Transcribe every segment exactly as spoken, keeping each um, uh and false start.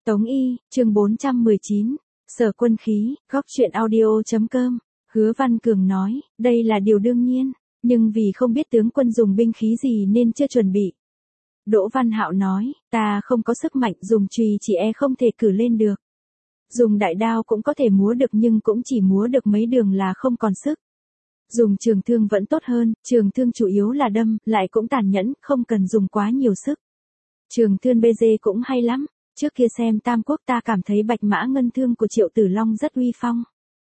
Tống Y, chương bốn trăm mười chín, Sở Quân Khí, góc truyện audio.com, Hứa Văn Cường nói, đây là điều đương nhiên, nhưng vì không biết tướng quân dùng binh khí gì nên chưa chuẩn bị. Đỗ Văn Hạo nói, ta không có sức mạnh, dùng chùy chỉ e không thể cử lên được. Dùng đại đao cũng có thể múa được nhưng cũng chỉ múa được mấy đường là không còn sức. Dùng trường thương vẫn tốt hơn, trường thương chủ yếu là đâm, lại cũng tàn nhẫn, không cần dùng quá nhiều sức. Trường thương bê dê cũng hay lắm, trước kia xem Tam Quốc ta cảm thấy bạch mã ngân thương của Triệu Tử Long rất uy phong.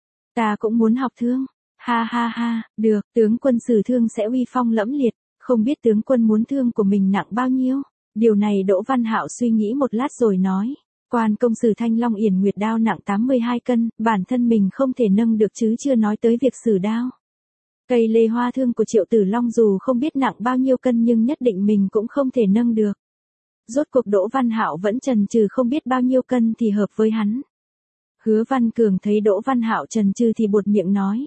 Ta cũng muốn học thương, ha ha ha, được, tướng quân sử thương sẽ uy phong lẫm liệt, không biết tướng quân muốn thương của mình nặng bao nhiêu. Điều này Đỗ Văn Hạo suy nghĩ một lát rồi nói, quan công sử Thanh Long Yển Nguyệt đao nặng tám mươi hai cân, bản thân mình không thể nâng được chứ chưa nói tới việc sử đao. Cây lê hoa thương của Triệu Tử Long dù không biết nặng bao nhiêu cân nhưng nhất định mình cũng không thể nâng được. Rốt cuộc Đỗ Văn Hạo vẫn chần chừ không biết bao nhiêu cân thì hợp với hắn. Hứa Văn Cường thấy Đỗ Văn Hạo chần chừ thì buột miệng nói.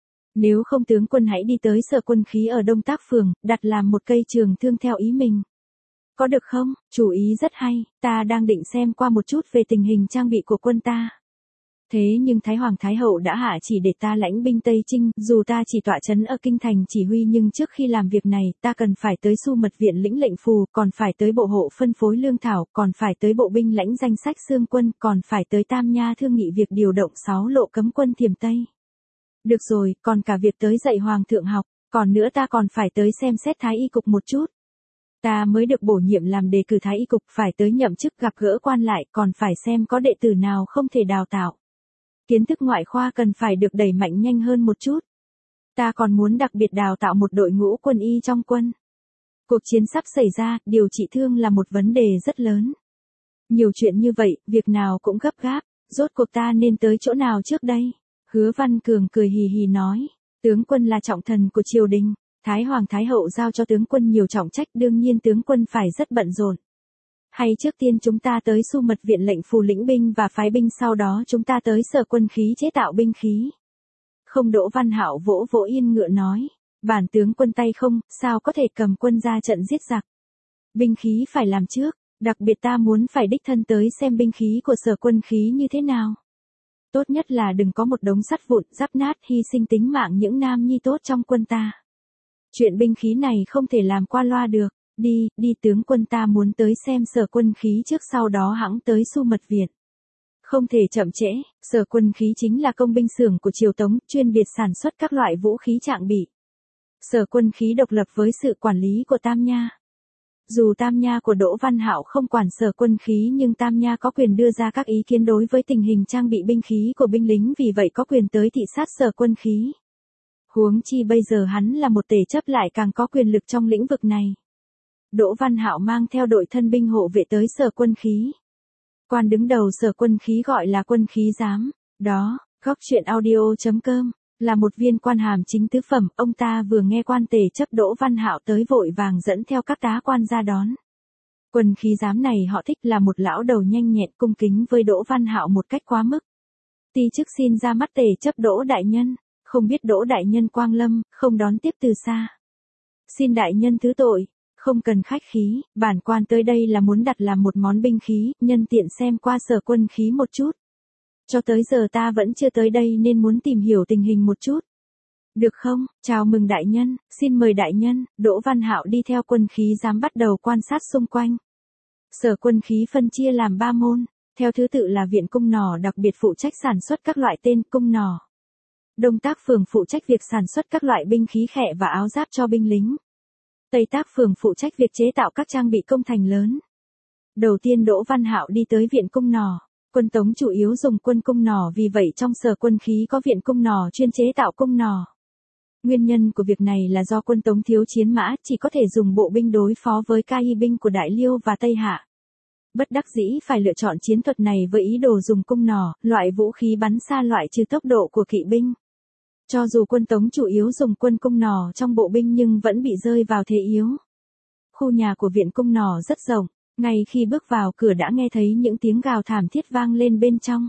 Nếu không tướng quân hãy đi tới Sở Quân Khí ở Đông Tác Phường, đặt làm một cây trường thương theo ý mình. Có được không? Chủ ý rất hay, ta đang định xem qua một chút về tình hình trang bị của quân ta. Thế nhưng Thái Hoàng Thái Hậu đã hạ chỉ để ta lãnh binh Tây Trinh, dù ta chỉ tọa trấn ở kinh thành chỉ huy nhưng trước khi làm việc này, ta cần phải tới Xu Mật Viện lĩnh lệnh phù, còn phải tới bộ hộ phân phối lương thảo, còn phải tới bộ binh lãnh danh sách xương quân, còn phải tới Tam Nha thương nghị việc điều động sáu lộ cấm quân Thiểm Tây. Được rồi, còn cả việc tới dạy Hoàng thượng học, còn nữa ta còn phải tới xem xét Thái Y cục một chút. Ta mới được bổ nhiệm làm đề cử Thái Y cục, phải tới nhậm chức gặp gỡ quan lại, còn phải xem có đệ tử nào không thể đào tạo. Kiến thức ngoại khoa cần phải được đẩy mạnh nhanh hơn một chút. Ta còn muốn đặc biệt đào tạo một đội ngũ quân y trong quân. Cuộc chiến sắp xảy ra, điều trị thương là một vấn đề rất lớn. Nhiều chuyện như vậy, việc nào cũng gấp gáp, rốt cuộc ta nên tới chỗ nào trước đây? Hứa Văn Cường cười hì hì nói, tướng quân là trọng thần của triều đình, Thái Hoàng Thái Hậu giao cho tướng quân nhiều trọng trách, đương nhiên tướng quân phải rất bận rộn. Hay trước tiên chúng ta tới Xu Mật Viện lệnh phù lĩnh binh và phái binh, sau đó chúng ta tới Sở Quân Khí chế tạo binh khí. Không, Đỗ Văn Hạo vỗ vỗ yên ngựa nói, bản tướng quân tay không, sao có thể cầm quân ra trận giết giặc. Binh khí phải làm trước, đặc biệt ta muốn phải đích thân tới xem binh khí của Sở Quân Khí như thế nào. Tốt nhất là đừng có một đống sắt vụn, giáp nát, hy sinh tính mạng những nam nhi tốt trong quân ta. Chuyện binh khí này không thể làm qua loa được. Đi, đi tướng quân, ta muốn tới xem Sở Quân Khí trước, sau đó hẵng tới Xu Mật Viện. Không thể chậm trễ, Sở Quân Khí chính là công binh xưởng của Triều Tống, chuyên biệt sản xuất các loại vũ khí trạng bị. Sở Quân Khí độc lập với sự quản lý của Tam Nha. Dù Tam Nha của Đỗ Văn Hạo không quản Sở Quân Khí nhưng Tam Nha có quyền đưa ra các ý kiến đối với tình hình trang bị binh khí của binh lính, vì vậy có quyền tới thị sát Sở Quân Khí. Huống chi bây giờ hắn là một tể chấp lại càng có quyền lực trong lĩnh vực này. Đỗ Văn Hạo mang theo đội thân binh hộ vệ tới Sở Quân Khí. Quan đứng đầu Sở Quân Khí gọi là Quân Khí Giám, đó, góc truyện audio.com, là một viên quan hàm chính tứ phẩm, ông ta vừa nghe quan tể chấp Đỗ Văn Hạo tới vội vàng dẫn theo các tá quan ra đón. Quân Khí Giám này họ thích, là một lão đầu nhanh nhẹn cung kính với Đỗ Văn Hạo một cách quá mức. Ti chức xin ra mắt tể chấp Đỗ đại nhân, không biết Đỗ đại nhân quang lâm, không đón tiếp từ xa. Xin đại nhân thứ tội. Không cần khách khí, bản quan tới đây là muốn đặt làm một món binh khí, nhân tiện xem qua Sở Quân Khí một chút. Cho tới giờ ta vẫn chưa tới đây nên muốn tìm hiểu tình hình một chút. Được không? Chào mừng đại nhân, xin mời đại nhân. Đỗ Văn Hạo đi theo Quân Khí Giám bắt đầu quan sát xung quanh. Sở Quân Khí phân chia làm ba môn, theo thứ tự là Viện Cung Nỏ đặc biệt phụ trách sản xuất các loại tên cung nỏ. Đông Tác Phường phụ trách việc sản xuất các loại binh khí khẹ và áo giáp cho binh lính. Tây Tác Phường phụ trách việc chế tạo các trang bị công thành lớn. Đầu tiên Đỗ Văn Hạo đi tới Viện Cung Nỏ. Quân Tống chủ yếu dùng quân cung nỏ, vì vậy trong Sở Quân Khí có Viện Cung Nỏ chuyên chế tạo cung nỏ. Nguyên nhân của việc này là do quân Tống thiếu chiến mã, chỉ có thể dùng bộ binh đối phó với ca y binh của Đại Liêu và Tây Hạ. Bất đắc dĩ phải lựa chọn chiến thuật này với ý đồ dùng cung nỏ, loại vũ khí bắn xa loại trừ tốc độ của kỵ binh. Cho dù quân Tống chủ yếu dùng quân cung nỏ trong bộ binh nhưng vẫn bị rơi vào thế yếu. Khu nhà của Viện Cung Nỏ rất rộng, ngay khi bước vào cửa đã nghe thấy những tiếng gào thảm thiết vang lên bên trong.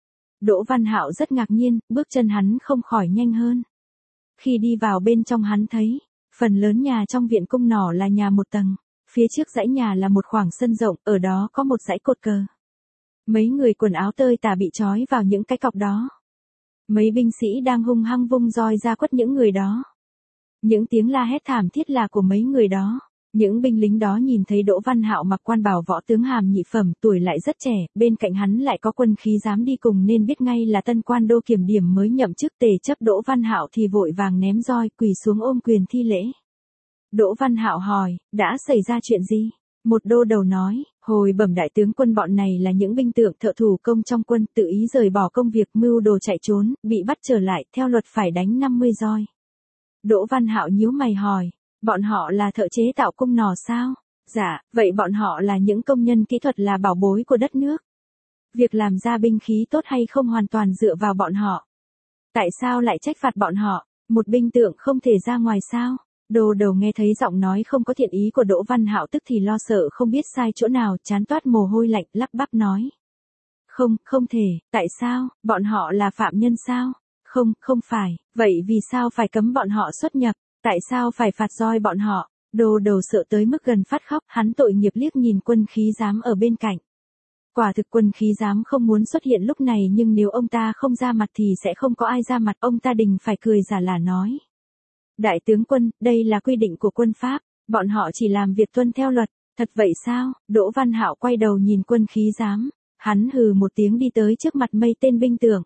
Đỗ Văn Hạo rất ngạc nhiên, bước chân hắn không khỏi nhanh hơn. Khi đi vào bên trong hắn thấy, phần lớn nhà trong Viện Cung Nỏ là nhà một tầng, phía trước dãy nhà là một khoảng sân rộng, ở đó có một dãy cột cờ. Mấy người quần áo tơi tả bị trói vào những cái cọc đó. Mấy binh sĩ đang hung hăng vung roi ra quất những người đó. Những tiếng la hét thảm thiết là của mấy người đó. Những binh lính đó nhìn thấy Đỗ Văn Hạo mặc quan bào võ tướng hàm nhị phẩm, tuổi lại rất trẻ, bên cạnh hắn lại có quân khí dám đi cùng nên biết ngay là tân quan đô kiểm điểm mới nhậm chức. Tề chấp Đỗ Văn Hạo thì vội vàng ném roi, quỳ xuống ôm quyền thi lễ. Đỗ Văn Hạo hỏi, đã xảy ra chuyện gì? Một đô đầu nói, hồi bẩm đại tướng quân, bọn này là những binh tượng thợ thủ công trong quân, tự ý rời bỏ công việc mưu đồ chạy trốn, bị bắt trở lại, theo luật phải đánh năm mươi roi. Đỗ Văn Hạo nhíu mày hỏi, bọn họ là thợ chế tạo cung nỏ sao? Dạ, vậy bọn họ là những công nhân kỹ thuật, là bảo bối của đất nước. Việc làm ra binh khí tốt hay không hoàn toàn dựa vào bọn họ. Tại sao lại trách phạt bọn họ? Một binh tượng không thể ra ngoài sao? Đô đầu nghe thấy giọng nói không có thiện ý của Đỗ Văn Hạo tức thì lo sợ không biết sai chỗ nào, trán toát mồ hôi lạnh, lắp bắp nói. Không, không thể, tại sao, bọn họ là phạm nhân sao? Không, không phải, vậy vì sao phải cấm bọn họ xuất nhập, tại sao phải phạt roi bọn họ? Đô đầu sợ tới mức gần phát khóc, hắn tội nghiệp liếc nhìn quân khí giám ở bên cạnh. Quả thực quân khí giám không muốn xuất hiện lúc này, nhưng nếu ông ta không ra mặt thì sẽ không có ai ra mặt, ông ta đành phải cười giả lả nói. Đại tướng quân, đây là quy định của quân Pháp, bọn họ chỉ làm việc tuân theo luật. Thật vậy sao? Đỗ Văn Hạo quay đầu nhìn quân khí giám, hắn hừ một tiếng đi tới trước mặt mấy tên binh tượng.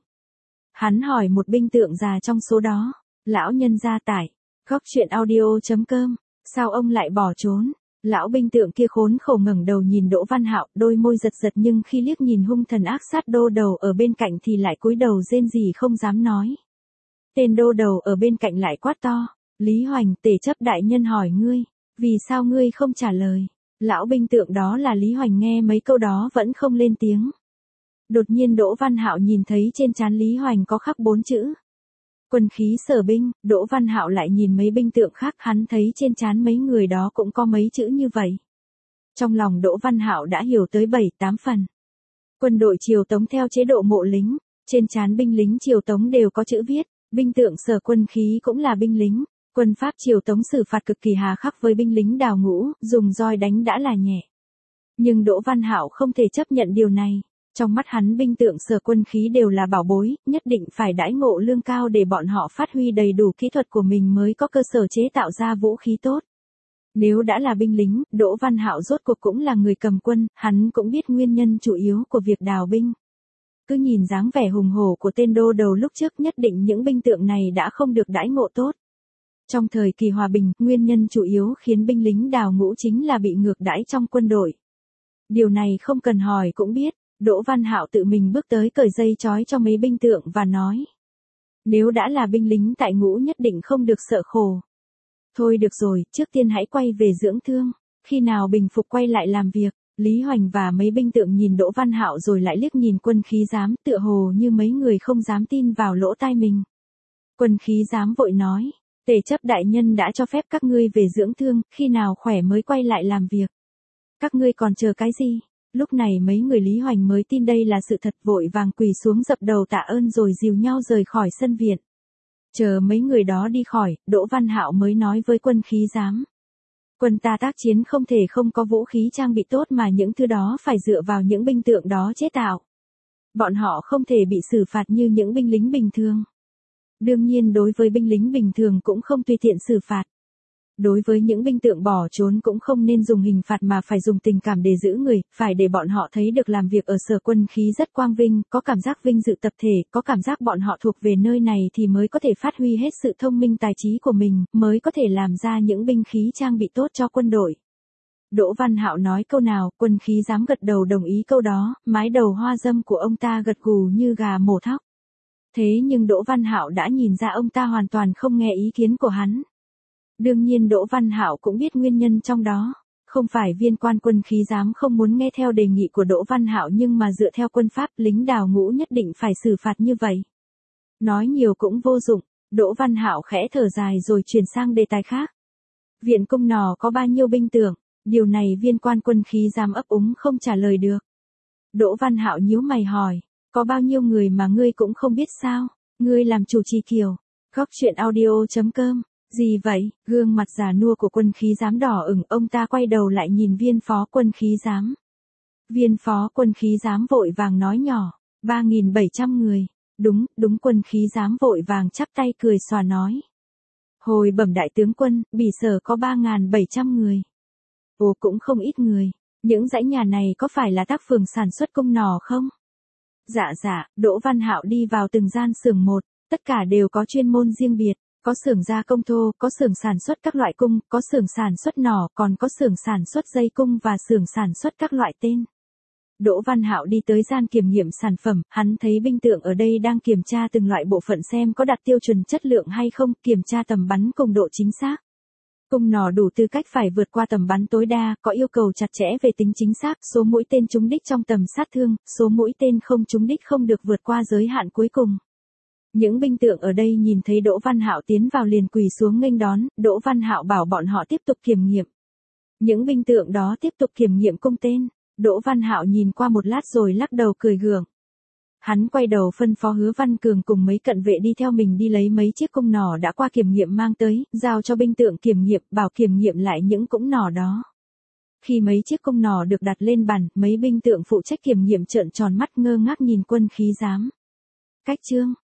Hắn hỏi một binh tượng già trong số đó, lão nhân gia tải, góc truyện audio chấm com, sao ông lại bỏ trốn? Lão binh tượng kia khốn khổ ngẩng đầu nhìn Đỗ Văn Hạo, đôi môi giật giật, nhưng khi liếc nhìn hung thần ác sát đô đầu ở bên cạnh thì lại cúi đầu rên rỉ không dám nói. Tên đô đầu ở bên cạnh lại quát to, Lý Hoành, Tề chấp đại nhân hỏi ngươi, vì sao ngươi không trả lời? Lão binh tượng đó là Lý Hoành nghe mấy câu đó vẫn không lên tiếng. Đột nhiên Đỗ Văn Hạo nhìn thấy trên trán Lý Hoành có khắc bốn chữ. Quân khí sở binh. Đỗ Văn Hạo lại nhìn mấy binh tượng khác, hắn thấy trên trán mấy người đó cũng có mấy chữ như vậy. Trong lòng Đỗ Văn Hạo đã hiểu tới bảy tám phần. Quân đội Triều Tống theo chế độ mộ lính, trên trán binh lính Triều Tống đều có chữ viết, binh tượng sở quân khí cũng là binh lính. Quân Pháp Triều Tống xử phạt cực kỳ hà khắc với binh lính đào ngũ, dùng roi đánh đã là nhẹ. Nhưng Đỗ Văn Hạo không thể chấp nhận điều này. Trong mắt hắn binh tượng sở quân khí đều là bảo bối, nhất định phải đãi ngộ lương cao để bọn họ phát huy đầy đủ kỹ thuật của mình mới có cơ sở chế tạo ra vũ khí tốt. Nếu đã là binh lính, Đỗ Văn Hạo rốt cuộc cũng là người cầm quân, hắn cũng biết nguyên nhân chủ yếu của việc đào binh. Cứ nhìn dáng vẻ hùng hổ của tên đô đầu lúc trước, nhất định những binh tượng này đã không được đãi ngộ tốt. Trong thời kỳ hòa bình, nguyên nhân chủ yếu khiến binh lính đào ngũ chính là bị ngược đãi trong quân đội. Điều này không cần hỏi cũng biết. Đỗ Văn Hạo tự mình bước tới cởi dây trói cho mấy binh tượng và nói. Nếu đã là binh lính tại ngũ nhất định không được sợ khổ. Thôi được rồi, trước tiên hãy quay về dưỡng thương, khi nào bình phục quay lại làm việc. Lý Hoành và mấy binh tượng nhìn Đỗ Văn Hạo rồi lại liếc nhìn quân khí giám, tựa hồ như mấy người không dám tin vào lỗ tai mình. Quân khí giám vội nói, Tề chấp đại nhân đã cho phép các ngươi về dưỡng thương, khi nào khỏe mới quay lại làm việc. Các ngươi còn chờ cái gì? Lúc này mấy người Lý Hoành mới tin đây là sự thật, vội vàng quỳ xuống dập đầu tạ ơn rồi dìu nhau rời khỏi sân viện. Chờ mấy người đó đi khỏi, Đỗ Văn Hạo mới nói với quân khí giám. Quân ta tác chiến không thể không có vũ khí trang bị tốt, mà những thứ đó phải dựa vào những binh tượng đó chế tạo. Bọn họ không thể bị xử phạt như những binh lính bình thường. Đương nhiên đối với binh lính bình thường cũng không tùy tiện xử phạt. Đối với những binh tượng bỏ trốn cũng không nên dùng hình phạt mà phải dùng tình cảm để giữ người, phải để bọn họ thấy được làm việc ở sở quân khí rất quang vinh, có cảm giác vinh dự tập thể, có cảm giác bọn họ thuộc về nơi này thì mới có thể phát huy hết sự thông minh tài trí của mình, mới có thể làm ra những binh khí trang bị tốt cho quân đội. Đỗ Văn Hạo nói câu nào, quân khí dám gật đầu đồng ý câu đó, mái đầu hoa dâm của ông ta gật gù như gà mổ thóc. Thế nhưng Đỗ Văn Hạo đã nhìn ra ông ta hoàn toàn không nghe ý kiến của hắn. Đương nhiên Đỗ Văn Hạo cũng biết nguyên nhân trong đó, không phải viên quan quân khí giám không muốn nghe theo đề nghị của Đỗ Văn Hạo, nhưng mà dựa theo quân pháp, lính đào ngũ nhất định phải xử phạt như vậy. Nói nhiều cũng vô dụng, Đỗ Văn Hạo khẽ thở dài rồi chuyển sang đề tài khác. Viện cung nỏ có bao nhiêu binh tượng? Điều này viên quan quân khí giám ấp úng không trả lời được. Đỗ Văn Hạo nhíu mày hỏi, có bao nhiêu người mà ngươi cũng không biết sao? Ngươi làm chủ trì kiều. Góc truyện audio chấm com. Gì vậy? Gương mặt già nua của quân khí giám đỏ ửng, ông ta quay đầu lại nhìn viên phó quân khí giám. Viên phó quân khí giám vội vàng nói nhỏ, ba nghìn bảy trăm người. Đúng, đúng quân khí giám vội vàng chắp tay cười xòa nói. Hồi bẩm đại tướng quân, bỉ sở có ba nghìn bảy trăm người. Ồ cũng không ít người, những dãy nhà này có phải là tác phường sản xuất cung nỏ không? Dạ dạ, Đỗ Văn Hạo đi vào từng gian xưởng một, tất cả đều có chuyên môn riêng biệt, có xưởng gia công thô, có xưởng sản xuất các loại cung, có xưởng sản xuất nỏ, còn có xưởng sản xuất dây cung và xưởng sản xuất các loại tên. Đỗ Văn Hạo đi tới gian kiểm nghiệm sản phẩm, hắn thấy binh tượng ở đây đang kiểm tra từng loại bộ phận xem có đạt tiêu chuẩn chất lượng hay không, kiểm tra tầm bắn cùng độ chính xác. Cung nỏ đủ tư cách phải vượt qua tầm bắn tối đa, có yêu cầu chặt chẽ về tính chính xác, số mũi tên trúng đích trong tầm sát thương, số mũi tên không trúng đích không được vượt qua giới hạn cuối cùng. Những binh tượng ở đây nhìn thấy Đỗ Văn Hạo tiến vào liền quỳ xuống nghênh đón, Đỗ Văn Hạo bảo bọn họ tiếp tục kiểm nghiệm. Những binh tượng đó tiếp tục kiểm nghiệm cung tên, Đỗ Văn Hạo nhìn qua một lát rồi lắc đầu cười gượng. Hắn quay đầu phân phó Hứa Văn Cường cùng mấy cận vệ đi theo mình đi lấy mấy chiếc cung nỏ đã qua kiểm nghiệm mang tới, giao cho binh tượng kiểm nghiệm, bảo kiểm nghiệm lại những cung nỏ đó. Khi mấy chiếc cung nỏ được đặt lên bàn, mấy binh tượng phụ trách kiểm nghiệm trợn tròn mắt ngơ ngác nhìn quân khí giám. Cách chương